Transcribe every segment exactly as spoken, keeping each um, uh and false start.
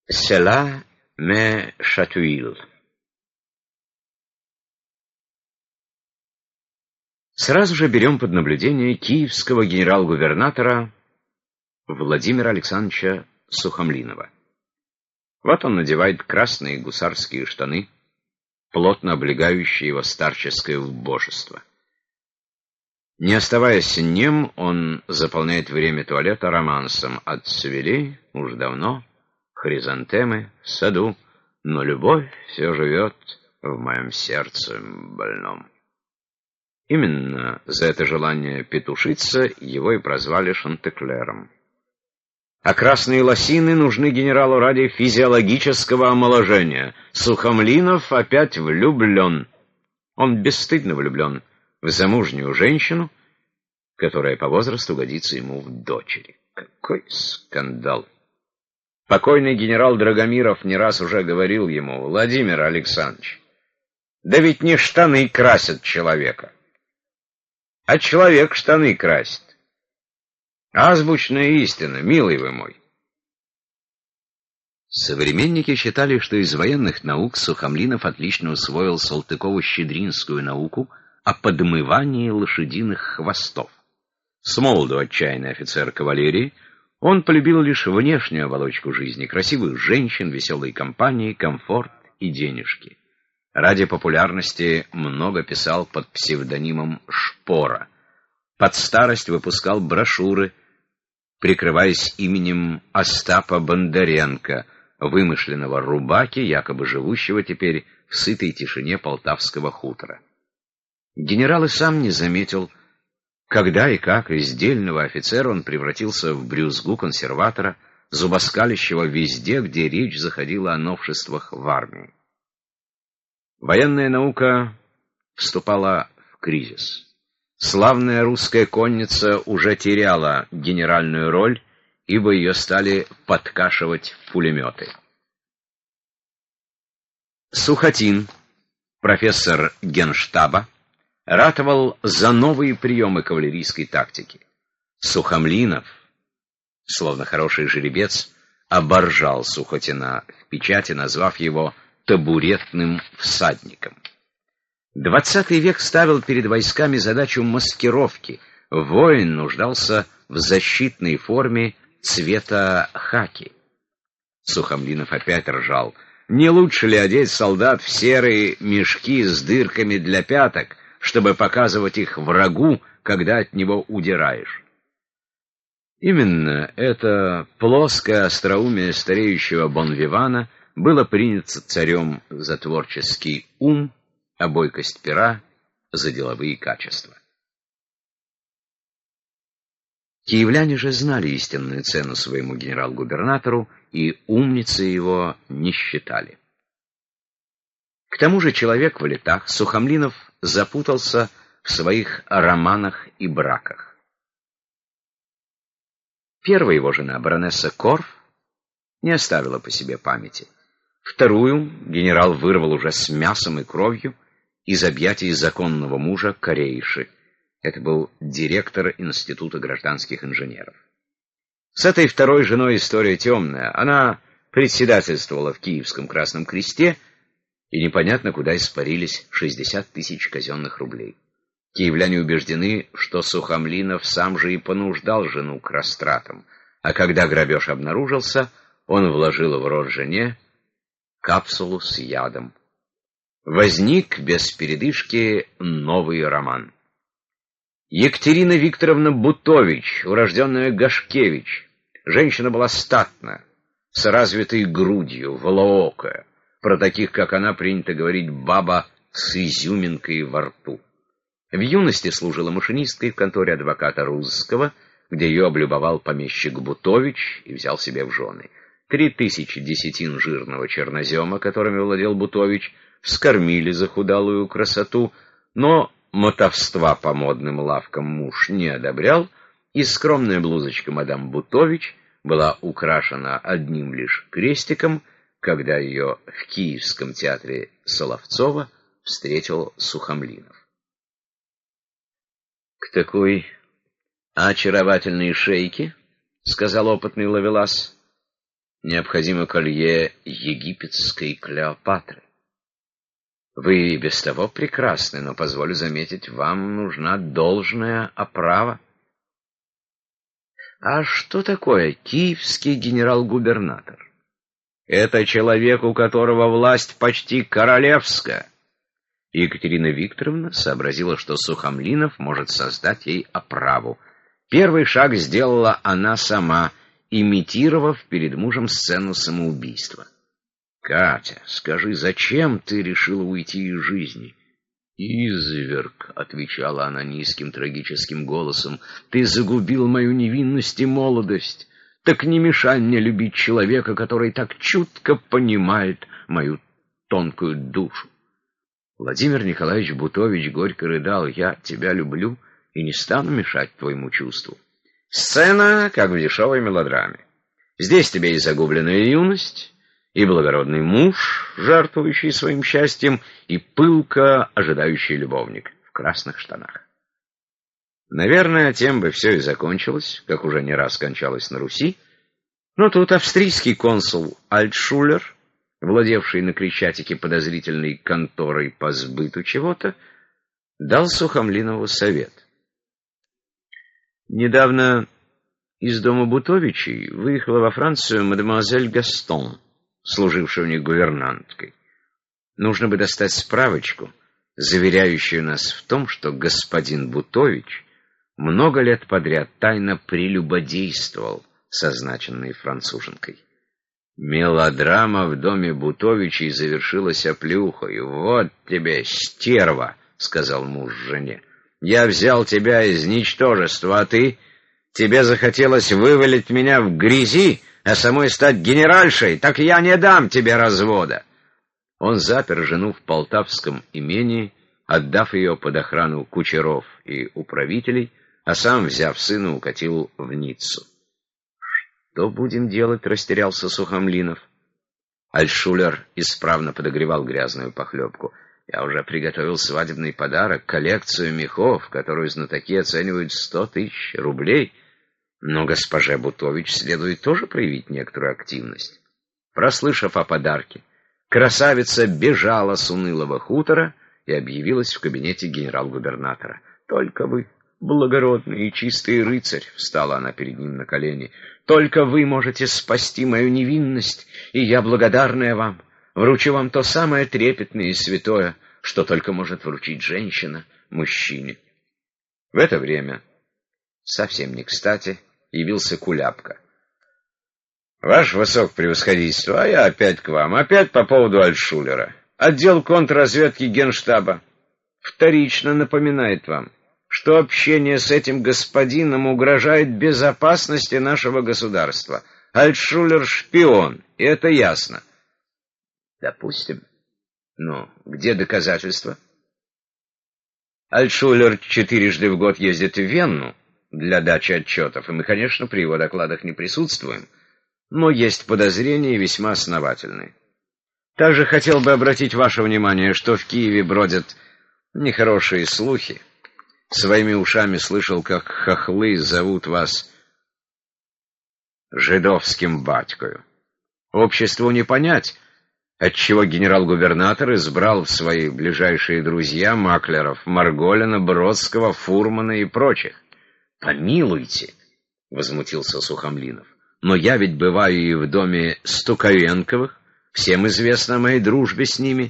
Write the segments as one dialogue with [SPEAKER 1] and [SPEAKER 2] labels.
[SPEAKER 1] Села Ме-Шатуил. Сразу же берем под наблюдение киевского генерал-губернатора Владимира Александровича Сухомлинова. Вот он надевает красные гусарские штаны, плотно облегающие его старческое убожество. Не оставаясь нем, он заполняет время туалета романсом: «Отцвели уж давно хризантемы в саду, но любовь все живет в моем сердце больном». Именно за это желание петушиться его и прозвали Шантеклером. А красные лосины нужны генералу ради физиологического омоложения. Сухомлинов опять влюблен. Он бесстыдно влюблен в замужнюю женщину, которая по возрасту годится ему в дочери. Какой скандал! Покойный генерал Драгомиров не раз уже говорил ему: «Владимир Александрович, да ведь не штаны красят человека, а человек штаны красит. Азбучная истина, милый вы мой». Современники считали, что из военных наук Сухомлинов отлично усвоил Салтыково-Щедринскую науку о подмывании лошадиных хвостов. Смолоду отчаянный офицер кавалерии, он полюбил лишь внешнюю оболочку жизни: красивых женщин, веселые компании, комфорт и денежки. Ради популярности много писал под псевдонимом Шпора. Под старость выпускал брошюры, прикрываясь именем Остапа Бондаренко, вымышленного рубаки, якобы живущего теперь в сытой тишине полтавского хутора. Генерал и сам не заметил, когда и как из дельного офицера он превратился в брюзгу консерватора, зубоскалящего везде, где речь заходила о новшествах в армии. Военная наука вступала в кризис. Славная русская конница уже теряла генеральную роль, ибо ее стали подкашивать пулеметы. Сухотин, профессор генштаба, ратовал за новые приемы кавалерийской тактики. Сухомлинов, словно хороший жеребец, оборжал Сухотина в печати, назвав его табуретным всадником. Двадцатый век ставил перед войсками задачу маскировки. Воин нуждался в защитной форме цвета хаки. Сухомлинов опять ржал: «Не лучше ли одеть солдат в серые мешки с дырками для пяток, чтобы показывать их врагу, когда от него удираешь?» Именно это плоское остроумие стареющего бонвивана было принято царем за творческий ум, а бойкость пера за деловые качества. Киевляне же знали истинную цену своему генерал-губернатору и умницей его не считали. К тому же человек в летах, Сухомлинов запутался в своих романах и браках. Первая его жена, баронесса Корф, не оставила по себе памяти. Вторую генерал вырвал уже с мясом и кровью из объятий законного мужа Корейши. Это был директор Института гражданских инженеров. С этой второй женой история темная. Она председательствовала в Киевском Красном Кресте, и непонятно, куда испарились шестьдесят тысяч казенных рублей. Киевляне убеждены, что Сухомлинов сам же и понуждал жену к растратам, а когда грабеж обнаружился, он вложил в рот жене капсулу с ядом. Возник без передышки новый роман. Екатерина Викторовна Бутович, урожденная Гашкевич. Женщина была статна, с развитой грудью, волоокая. Про таких, как она, принято говорить баба с изюминкой во рту. В юности служила машинисткой в конторе адвоката Рузского, где ее облюбовал помещик Бутович и взял себе в жены. Три тысячи десятин жирного чернозема, которыми владел Бутович, вскормили захудалую красоту, но мотовства по модным лавкам муж не одобрял, и скромная блузочка мадам Бутович была украшена одним лишь крестиком, когда ее в Киевском театре Соловцова встретил Сухомлинов. «К такой очаровательной шейке, — сказал опытный ловелас, необходимо колье египетской Клеопатры. Вы и без того прекрасны, но, позволю заметить, вам нужна должная оправа. А что такое киевский генерал-губернатор? Это человек, у которого власть почти королевская. Екатерина Викторовна сообразила, что Сухомлинов может создать ей оправу. Первый шаг сделала она сама, имитировав перед мужем сцену самоубийства. «Катя, скажи, зачем ты решила уйти из жизни?» «Изверг», — отвечала она низким трагическим голосом, — «ты загубил мою невинность и молодость. Так не мешай мне любить человека, который так чутко понимает мою тонкую душу». Владимир Николаевич Бутович горько рыдал: «Я тебя люблю и не стану мешать твоему чувству». Сцена, как в дешевой мелодраме. Здесь тебе и загубленная юность, и благородный муж, жертвующий своим счастьем, и пылко ожидающий любовник в красных штанах. Наверное, тем бы все и закончилось, как уже не раз кончалось на Руси, но тут австрийский консул Альтшулер, владевший на Крещатике подозрительной конторой по сбыту чего-то, дал Сухомлинову совет. Недавно из дома Бутовичей выехала во Францию мадемуазель Гастон, служившая у них гувернанткой. Нужно бы достать справочку, заверяющую нас в том, что господин Бутович много лет подряд тайно прелюбодействовал с означенной француженкой. Мелодрама в доме Бутовичей завершилась оплюхой. «Вот тебе, стерва!» — сказал муж жене. «Я взял тебя из ничтожества, а ты? Тебе захотелось вывалить меня в грязи, а самой стать генеральшей? Так я не дам тебе развода!» Он запер жену в полтавском имении, отдав ее под охрану кучеров и управителей, а сам, взяв сына, укатил в Ниццу. «Что будем делать?» — растерялся Сухомлинов. Альтшулер исправно подогревал грязную похлебку. «Я уже приготовил свадебный подарок, коллекцию мехов, которую знатоки оценивают в сто тысяч рублей. Но госпоже Бутович следует тоже проявить некоторую активность». Прослышав о подарке, красавица бежала с унылого хутора и объявилась в кабинете генерал-губернатора. «Только вы, благородный и чистый рыцарь», — встала она перед ним на колени, — «только вы можете спасти мою невинность, и я благодарная вам. Вручу вам то самое трепетное и святое, что только может вручить женщина мужчине». В это время, совсем не кстати, явился Куляпка. «Ваше высокопревосходительство, а я опять к вам, опять по поводу Альтшулера. Отдел контрразведки Генштаба вторично напоминает вам, что общение с этим господином угрожает безопасности нашего государства. Альтшулер — шпион, и это ясно». «Допустим. Но где доказательства?» «Альтшулер четырежды в год ездит в Венну для дачи отчетов, и мы, конечно, при его докладах не присутствуем, но есть подозрения весьма основательные. Также хотел бы обратить ваше внимание, что в Киеве бродят нехорошие слухи. Своими ушами слышал, как хохлы зовут вас жидовским батькою. Обществу не понять, отчего генерал-губернатор избрал в свои ближайшие друзья маклеров Марголина, Бродского, Фурмана и прочих. «Помилуйте», — возмутился Сухомлинов, — «но я ведь бываю и в доме Стуковенковых, всем известно о моей дружбе с ними».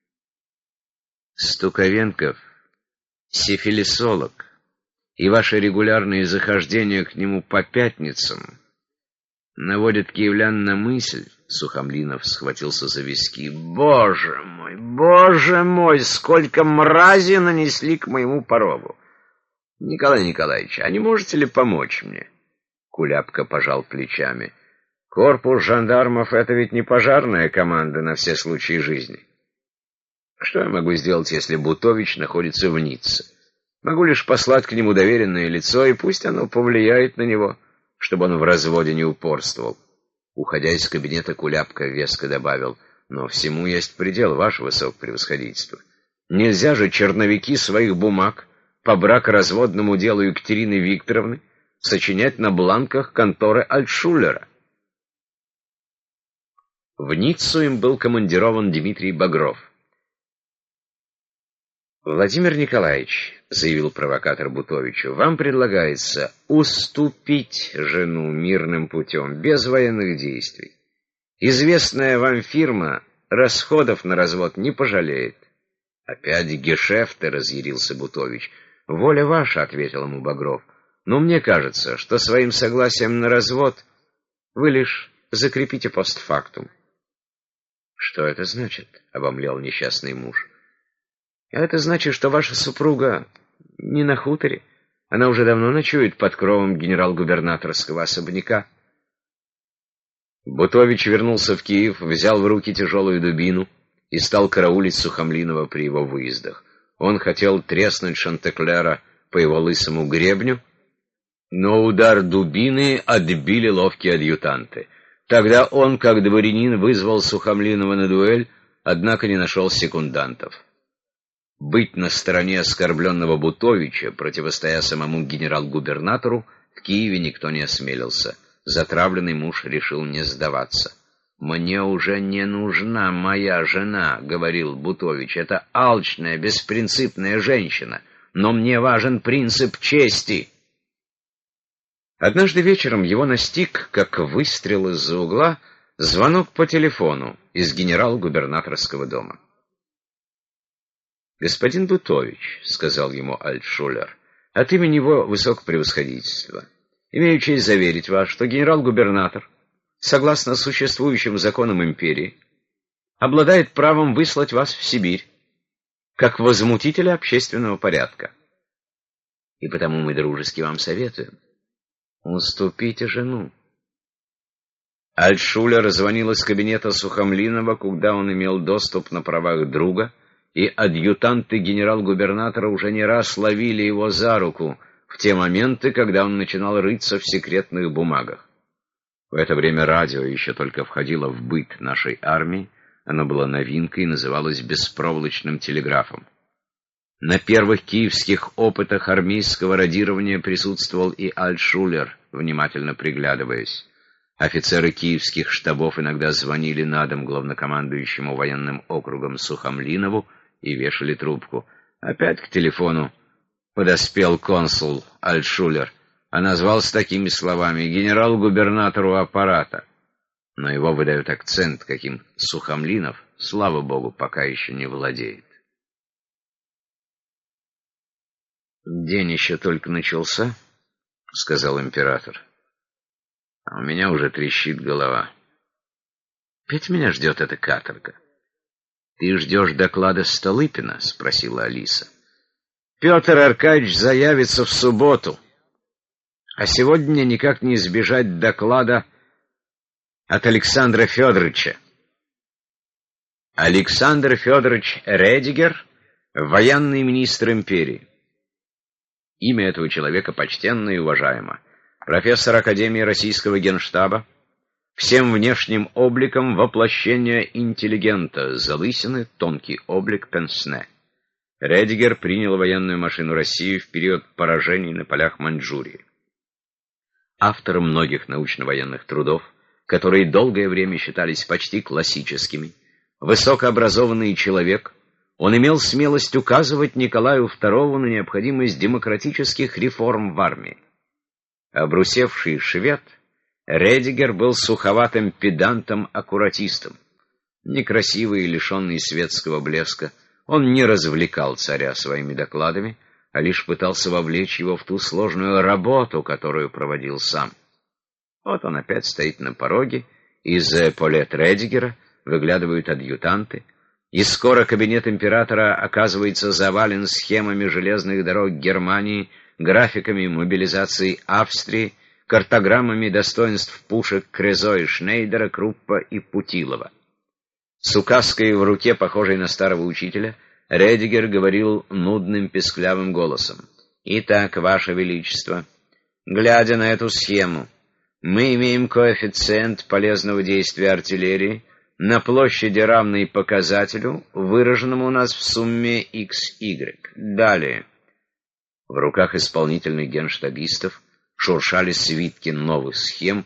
[SPEAKER 1] «Стуковенков — сифилисолог, и ваши регулярные захождения к нему по пятницам наводят киевлян на мысль». Сухомлинов схватился за виски. «Боже мой, боже мой, сколько мрази нанесли к моему порогу! Николай Николаевич, а не можете ли помочь мне?» Куляпка пожал плечами. «Корпус жандармов — это ведь не пожарная команда на все случаи жизни. Что я могу сделать, если Бутович находится в Ницце? Могу лишь послать к нему доверенное лицо, и пусть оно повлияет на него, чтобы он в разводе не упорствовал». Уходя из кабинета, Куляпка веско добавил: «Но всему есть предел, ваше высокопревосходительство. Нельзя же черновики своих бумаг по бракоразводному делу Екатерины Викторовны сочинять на бланках конторы Альтшулера». В Ниццу им был командирован Дмитрий Багров. «Владимир Николаевич», — заявил провокатор Бутовичу, — «вам предлагается уступить жену мирным путем, без военных действий. Известная вам фирма расходов на развод не пожалеет». «Опять гешефты», — разъярился Бутович. «Воля ваша», — ответил ему Багров, — «но мне кажется, что своим согласием на развод вы лишь закрепите постфактум». «Что это значит?» — обомлел несчастный муж. «Это значит, что ваша супруга не на хуторе. Она уже давно ночует под кровом генерал-губернаторского особняка». Бутович вернулся в Киев, взял в руки тяжелую дубину и стал караулить Сухомлинова при его выездах. Он хотел треснуть Шантеклера по его лысому гребню, но удар дубины отбили ловкие адъютанты. Тогда он, как дворянин, вызвал Сухомлинова на дуэль, однако не нашел секундантов. Быть на стороне оскорбленного Бутовича, противостоя самому генерал-губернатору, в Киеве никто не осмелился. Затравленный муж решил не сдаваться. «Мне уже не нужна моя жена», — говорил Бутович. «Это алчная, беспринципная женщина, но мне важен принцип чести». Однажды вечером его настиг, как выстрел из-за угла, звонок по телефону из генерал-губернаторского дома. «Господин Бутович», — сказал ему Альтшулер, — «от имени его высокопревосходительства имею честь заверить вас, что генерал-губернатор, согласно существующим законам империи, обладает правом выслать вас в Сибирь, как возмутителя общественного порядка. И потому мы дружески вам советуем: уступите жену». Альтшулер звонил из кабинета Сухомлинова, куда он имел доступ на правах друга, и адъютанты генерал-губернатора уже не раз ловили его за руку в те моменты, когда он начинал рыться в секретных бумагах. В это время радио еще только входило в быт нашей армии, оно было новинкой и называлось беспроволочным телеграфом. На первых киевских опытах армейского радирования присутствовал и Альтшулер, внимательно приглядываясь. Офицеры киевских штабов иногда звонили на дом главнокомандующему военным округом Сухомлинову и вешали трубку. Опять к телефону подоспел консул Альтшулер, а назвался такими словами: «генерал-губернатору аппарата». Но его выдает акцент, каким Сухомлинов, слава богу, пока еще не владеет. «День еще только начался», — сказал император, — «а у меня уже трещит голова. Опять меня ждет эта каторга». «Ты ждешь доклада Столыпина?» — спросила Алиса. «Петр Аркадьевич заявится в субботу, а сегодня никак не избежать доклада от Александра Федоровича». Александр Федорович Редигер — военный министр империи. Имя этого человека почтенно и уважаемо. Профессор Академии Российского Генштаба, всем внешним обликом воплощение интеллигента, залысины, тонкий облик пенсне. Редигер принял военную машину России в период поражений на полях Маньчжурии. Автор многих научно-военных трудов, которые долгое время считались почти классическими, высокообразованный человек, он имел смелость указывать Николаю второму на необходимость демократических реформ в армии. Обрусевший швед, Редигер был суховатым педантом-аккуратистом. Некрасивый и лишенный светского блеска, он не развлекал царя своими докладами, а лишь пытался вовлечь его в ту сложную работу, которую проводил сам. Вот он опять стоит на пороге, из эполет Редигера выглядывают адъютанты, и скоро кабинет императора оказывается завален схемами железных дорог Германии, графиками мобилизации Австрии, картограммами достоинств пушек Крезо и Шнейдера, Круппа и Путилова. С указкой в руке, похожей на старого учителя, Редигер говорил нудным песклявым голосом: «Итак, Ваше Величество, глядя на эту схему, мы имеем коэффициент полезного действия артиллерии на площади, равной показателю, выраженному у нас в сумме икс игрек. Далее». В руках исполнительных генштабистов шуршали свитки новых схем,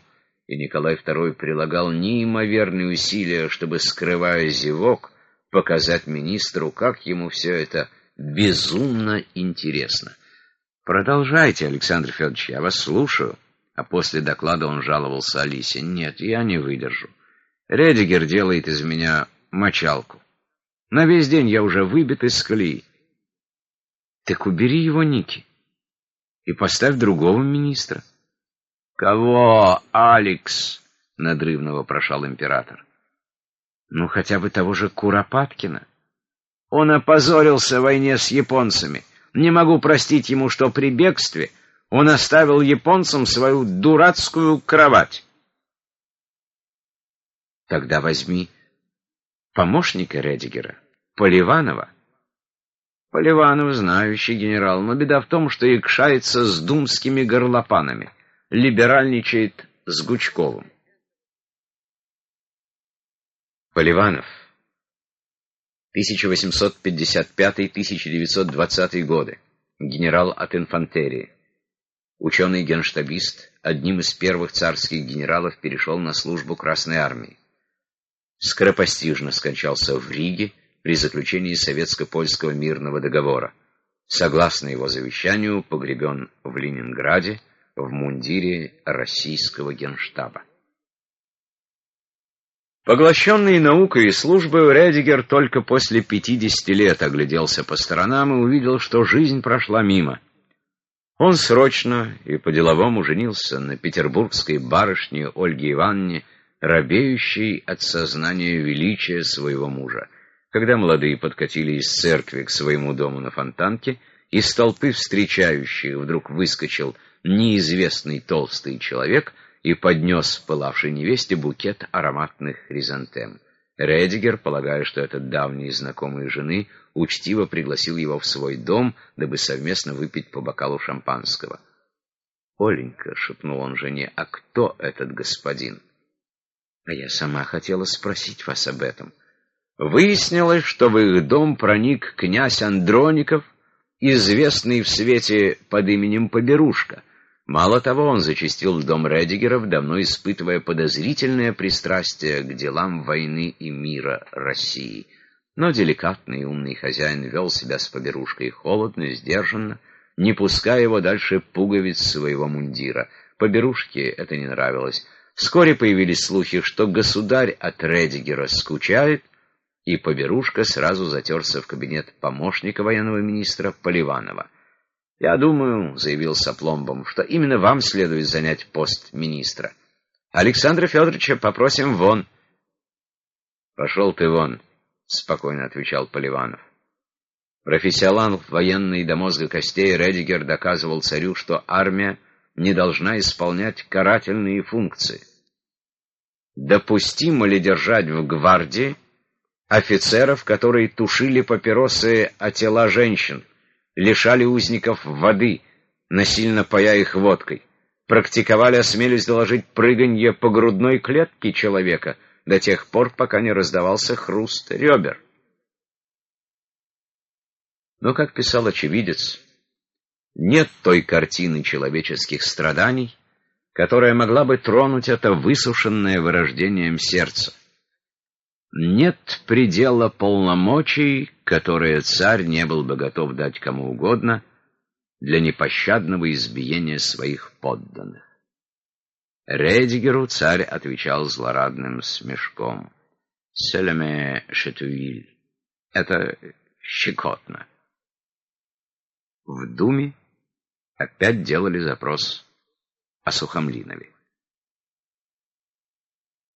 [SPEAKER 1] и Николай второй прилагал неимоверные усилия, чтобы, скрывая зевок, показать министру, как ему все это безумно интересно. «Продолжайте, Александр Федорович, я вас слушаю». А после доклада он жаловался Алисе. «Нет, я не выдержу. Редигер делает из меня мочалку. На весь день я уже выбит из колеи». «Так убери его, Ники, и поставь другого министра». «Кого, Алекс?» — надрывно вопрошал император. «Ну, хотя бы того же Куропаткина. Он опозорился в войне с японцами. Не могу простить ему, что при бегстве он оставил японцам свою дурацкую кровать». «Тогда возьми помощника Редигера, Поливанова». «Поливанов знающий генерал, но беда в том, что якшается с думскими горлопанами, либеральничает с Гучковым». Поливанов, тысяча восемьсот пятьдесят пятый — тысяча девятьсот двадцатый годы, генерал от инфантерии. Ученый-генштабист, одним из первых царских генералов, перешел на службу Красной армии. Скоропостижно скончался в Риге при заключении советско-польского мирного договора. Согласно его завещанию, погребен в Ленинграде в мундире российского генштаба. Поглощенный наукой и службой, Редигер только после пятидесяти лет огляделся по сторонам и увидел, что жизнь прошла мимо. Он срочно и по-деловому женился на петербургской барышне Ольге Ивановне, робеющей от сознания величия своего мужа. Когда молодые подкатили из церкви к своему дому на Фонтанке, из толпы встречающих вдруг выскочил неизвестный толстый человек и поднес пылавшей невесте букет ароматных хризантем. Редигер, полагая, что это давний знакомый жены, учтиво пригласил его в свой дом, дабы совместно выпить по бокалу шампанского. «Оленька», — шепнул он жене, — «а кто этот господин?» «А я сама хотела спросить вас об этом». Выяснилось, что в их дом проник князь Андроников, известный в свете под именем Поберушка. Мало того, он зачастил в дом Редигеров, давно испытывая подозрительное пристрастие к делам войны и мира России. Но деликатный и умный хозяин вел себя с Поберушкой холодно, сдержанно, не пуская его дальше пуговиц своего мундира. Поберушке это не нравилось. Вскоре появились слухи, что государь от Редигера скучает, и Поберушка сразу затерся в кабинет помощника военного министра Поливанова. «Я думаю, — заявил с опломбом, — что именно вам следует занять пост министра. Александра Федоровича попросим вон». «Пошел ты вон», — спокойно отвечал Поливанов. Профессионал военный до мозга костей, Редигер доказывал царю, что армия не должна исполнять карательные функции. Допустимо ли держать в гвардии офицеров, которые тушили папиросы о тела женщин, лишали узников воды, насильно поя их водкой, практиковали, осмелюсь доложить, прыганье по грудной клетке человека до тех пор, пока не раздавался хруст ребер? Но, как писал очевидец, нет той картины человеческих страданий, которая могла бы тронуть это высушенное вырождением сердце. Нет предела полномочий, которые царь не был бы готов дать кому угодно для непощадного избиения своих подданных. Редигеру царь отвечал злорадным смешком. «Селеме шетуиль» — это щекотно. В Думе опять делали запрос о Сухомлинове.